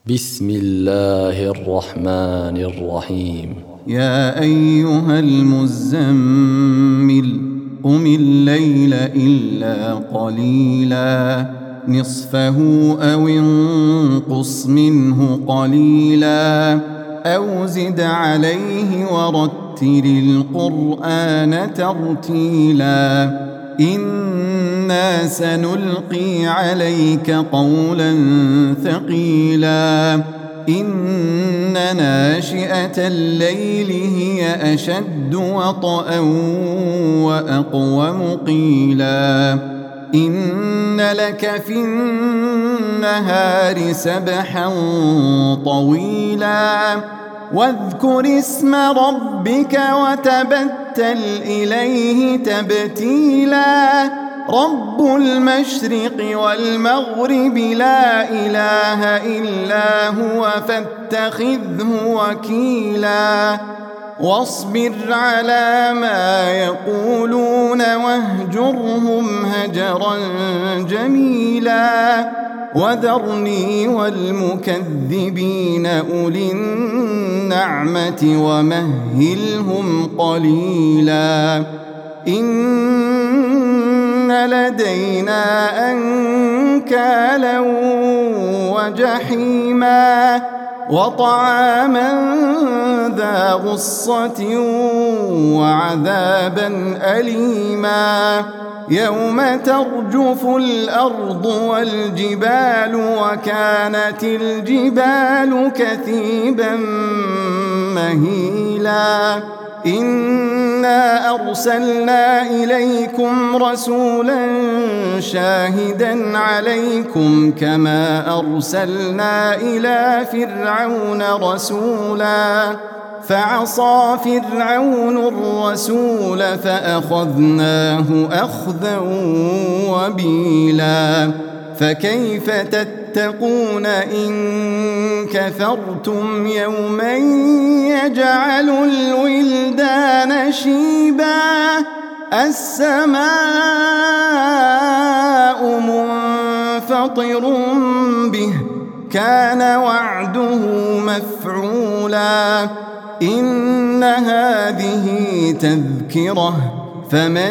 بسم الله الرحمن الرحيم. يا أيها المزمل قم الليل إلا قليلا نصفه أو انقص منه قليلا أو زد عليه ورتل القرآن ترتيلا إنا سنلقي عليك قولا ثقيلا إن ناشئة الليل هي أشد وطئا وأقوم قيلا إن لك في النهار سبحا طويلا واذكر اسم ربك وتبتل إليه تبتيلا رب المشرق والمغرب لا إله إلا هو فاتخذه وكيلا واصبر على ما يقولون واهجرهم هجرا جميلا وذرني والمكذبين أولي النعمة ومهلهم قليلا إن لدينا أنكالا وجحيما وطعاما ذا غصة وعذابا أليما يوم ترجف الأرض والجبال وكانت الجبال كثيبا مهيلا إنا أرسلنا إليكم رسولا شاهدا عليكم كما أرسلنا إلى فرعون رسولا فعصى فرعون الرسول فأخذناه أخذا وبيلا فكيف تتقون إن كفرتم يوما يجعل الولدان شيبا السماء منفطر به كان وعده مفعولا إن هذه تذكرة فمن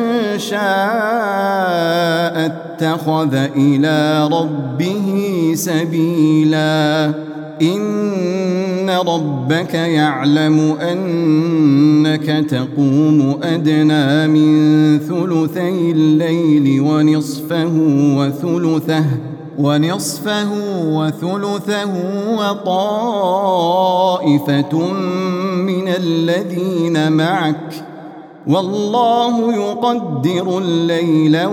شاء اتخذ إلى ربه سبيلا إن ربك يعلم أنك تقوم أدنى من ثلثي الليل ونصفه وثلثه وطائفة من الذين معك والله يقدر الليل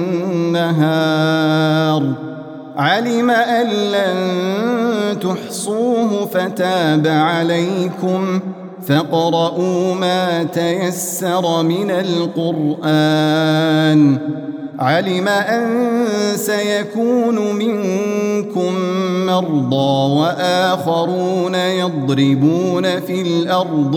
والنهار علم أن لن تحصوه فتاب عليكم فاقرؤوا ما تيسر من القرآن علم أن سيكون منكم مرضى وآخرون يضربون في الأرض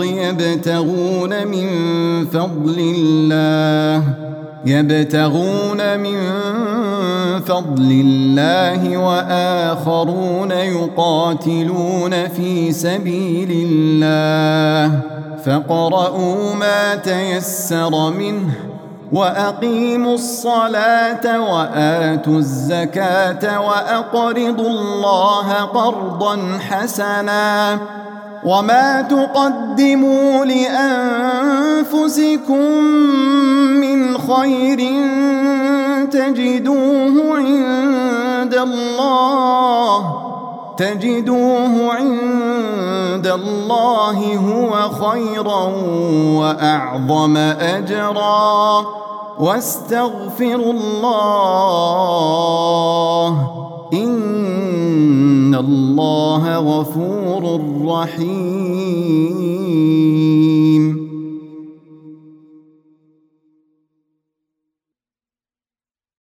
يبتغون من فضل الله وآخرون يقاتلون في سبيل الله فاقرؤوا ما تيسر منه وأقيموا الصلاة وآتوا الزكاة وأقرضوا الله قرضا حسنا وما تقدموا لأنفسكم من خير تجدوه عند الله هو خيرا وأعظم أجرا واستغفروا الله إن الله غفور رحيم.